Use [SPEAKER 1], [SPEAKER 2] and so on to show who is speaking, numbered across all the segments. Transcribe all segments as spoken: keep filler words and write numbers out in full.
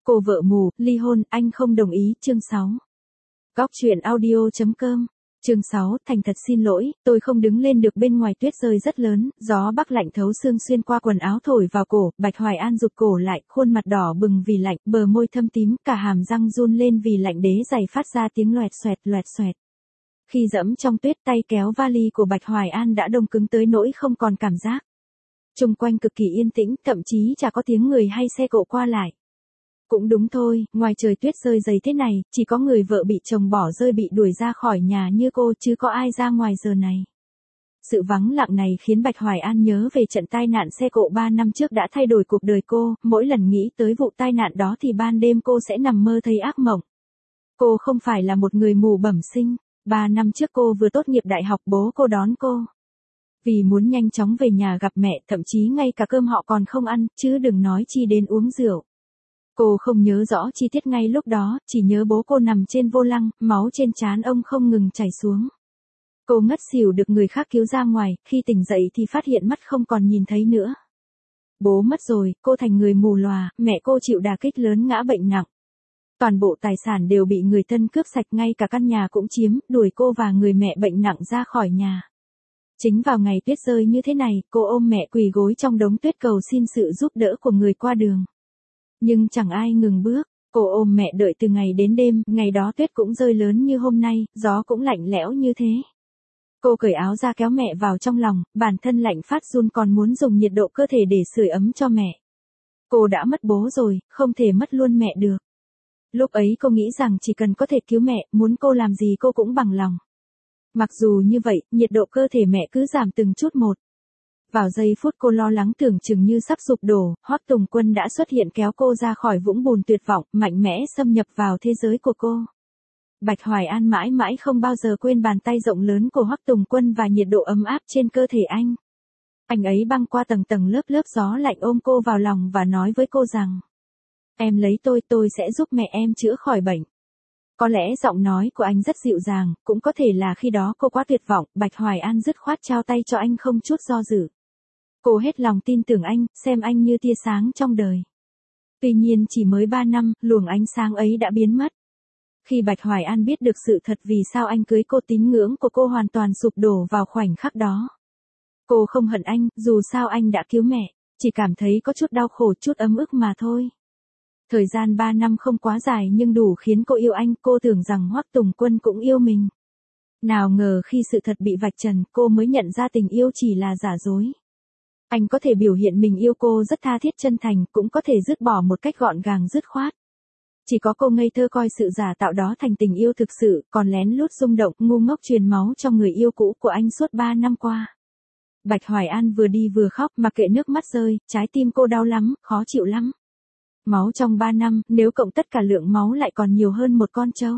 [SPEAKER 1] Cô vợ mù, ly hôn, anh không đồng ý, chương sáu. Góc truyện audio chấm com. Chương sáu, thành thật xin lỗi, tôi không đứng lên được, bên ngoài tuyết rơi rất lớn, gió bắc lạnh thấu xương xuyên qua quần áo thổi vào cổ, Bạch Hoài An rụt cổ lại, khuôn mặt đỏ bừng vì lạnh, bờ môi thâm tím, cả hàm răng run lên vì lạnh, đế giày phát ra tiếng loẹt xoẹt loẹt xoẹt. Khi dẫm trong tuyết, tay kéo vali của Bạch Hoài An đã đông cứng tới nỗi không còn cảm giác. Xung quanh cực kỳ yên tĩnh, thậm chí chả có tiếng người hay xe cộ qua lại. Cũng đúng thôi, ngoài trời tuyết rơi dày thế này, chỉ có người vợ bị chồng bỏ rơi bị đuổi ra khỏi nhà như cô, chứ có ai ra ngoài giờ này. Sự vắng lặng này khiến Bạch Hoài An nhớ về trận tai nạn xe cộ ba năm trước đã thay đổi cuộc đời cô, mỗi lần nghĩ tới vụ tai nạn đó thì ban đêm cô sẽ nằm mơ thấy ác mộng. Cô không phải là một người mù bẩm sinh, ba năm trước cô vừa tốt nghiệp đại học, bố cô đón cô. Vì muốn nhanh chóng về nhà gặp mẹ, thậm chí ngay cả cơm họ còn không ăn, chứ đừng nói chi đến uống rượu. Cô không nhớ rõ chi tiết ngay lúc đó, chỉ nhớ bố cô nằm trên vô lăng, máu trên trán ông không ngừng chảy xuống. Cô ngất xỉu được người khác cứu ra ngoài, khi tỉnh dậy thì phát hiện mắt không còn nhìn thấy nữa. Bố mất rồi, cô thành người mù lòa, mẹ cô chịu đả kích lớn ngã bệnh nặng. Toàn bộ tài sản đều bị người thân cướp sạch, ngay cả căn nhà cũng chiếm, đuổi cô và người mẹ bệnh nặng ra khỏi nhà. Chính vào ngày tuyết rơi như thế này, cô ôm mẹ quỳ gối trong đống tuyết cầu xin sự giúp đỡ của người qua đường. Nhưng chẳng ai ngừng bước, cô ôm mẹ đợi từ ngày đến đêm, ngày đó tuyết cũng rơi lớn như hôm nay, gió cũng lạnh lẽo như thế. Cô cởi áo ra kéo mẹ vào trong lòng, bản thân lạnh phát run còn muốn dùng nhiệt độ cơ thể để sưởi ấm cho mẹ. Cô đã mất bố rồi, không thể mất luôn mẹ được. Lúc ấy cô nghĩ rằng chỉ cần có thể cứu mẹ, muốn cô làm gì cô cũng bằng lòng. Mặc dù như vậy, nhiệt độ cơ thể mẹ cứ giảm từng chút một. Vào giây phút cô lo lắng tưởng chừng như sắp sụp đổ, Hoắc Tùng Quân đã xuất hiện kéo cô ra khỏi vũng bùn tuyệt vọng, mạnh mẽ xâm nhập vào thế giới của cô. Bạch Hoài An mãi mãi không bao giờ quên bàn tay rộng lớn của Hoắc Tùng Quân và nhiệt độ ấm áp trên cơ thể anh. Anh ấy băng qua tầng tầng lớp lớp gió lạnh ôm cô vào lòng và nói với cô rằng: "Em lấy tôi, tôi sẽ giúp mẹ em chữa khỏi bệnh." Có lẽ giọng nói của anh rất dịu dàng, cũng có thể là khi đó cô quá tuyệt vọng, Bạch Hoài An dứt khoát trao tay cho anh không chút do dự. Cô hết lòng tin tưởng anh, xem anh như tia sáng trong đời. Tuy nhiên chỉ mới ba năm, luồng ánh sáng ấy đã biến mất. Khi Bạch Hoài An biết được sự thật vì sao anh cưới cô, tín ngưỡng của cô hoàn toàn sụp đổ vào khoảnh khắc đó. Cô không hận anh, dù sao anh đã cứu mẹ, chỉ cảm thấy có chút đau khổ, chút ấm ức mà thôi. Thời gian ba năm không quá dài nhưng đủ khiến cô yêu anh, cô tưởng rằng Hoắc Tùng Quân cũng yêu mình. Nào ngờ khi sự thật bị vạch trần, cô mới nhận ra tình yêu chỉ là giả dối. Anh có thể biểu hiện mình yêu cô rất tha thiết chân thành, cũng có thể dứt bỏ một cách gọn gàng dứt khoát. Chỉ có cô ngây thơ coi sự giả tạo đó thành tình yêu thực sự, còn lén lút rung động, ngu ngốc truyền máu cho người yêu cũ của anh suốt ba năm qua. Bạch Hoài An vừa đi vừa khóc, mặc kệ nước mắt rơi, trái tim cô đau lắm, khó chịu lắm. Máu trong ba năm, nếu cộng tất cả lượng máu lại còn nhiều hơn một con trâu.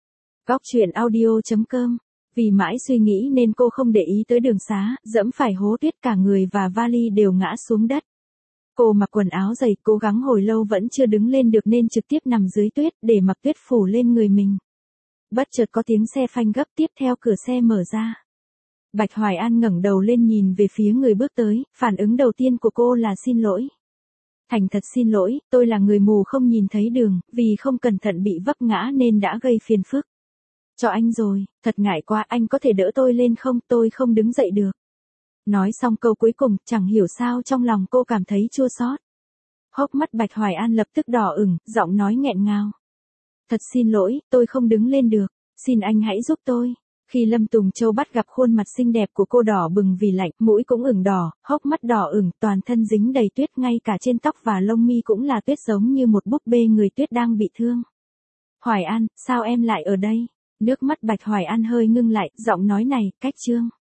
[SPEAKER 1] Góc truyện audio chấm com. Vì mãi suy nghĩ nên cô không để ý tới đường xá, dẫm phải hố tuyết, cả người và vali đều ngã xuống đất. Cô mặc quần áo dày, cố gắng hồi lâu vẫn chưa đứng lên được nên trực tiếp nằm dưới tuyết, để mặc tuyết phủ lên người mình. Bất chợt có tiếng xe phanh gấp, tiếp theo cửa xe mở ra. Bạch Hoài An ngẩng đầu lên nhìn về phía người bước tới, phản ứng đầu tiên của cô là xin lỗi. Thành thật xin lỗi, tôi là người mù không nhìn thấy đường, vì không cẩn thận bị vấp ngã nên đã gây phiền phức. Cho anh rồi, thật ngại quá, anh có thể đỡ tôi lên không, tôi không đứng dậy được. Nói xong câu cuối cùng, chẳng hiểu sao trong lòng cô cảm thấy chua xót. Hốc mắt Bạch Hoài An lập tức đỏ ửng, giọng nói nghẹn ngào. Thật xin lỗi, tôi không đứng lên được, xin anh hãy giúp tôi. Khi Lâm Tùng Châu bắt gặp khuôn mặt xinh đẹp của cô đỏ bừng vì lạnh, mũi cũng ửng đỏ, hốc mắt đỏ ửng, toàn thân dính đầy tuyết, ngay cả trên tóc và lông mi cũng là tuyết, giống như một búp bê người tuyết đang bị thương. Hoài An, sao em lại ở đây? Nước mắt Bạch Hoài An hơi ngưng lại, giọng nói này, cách trương.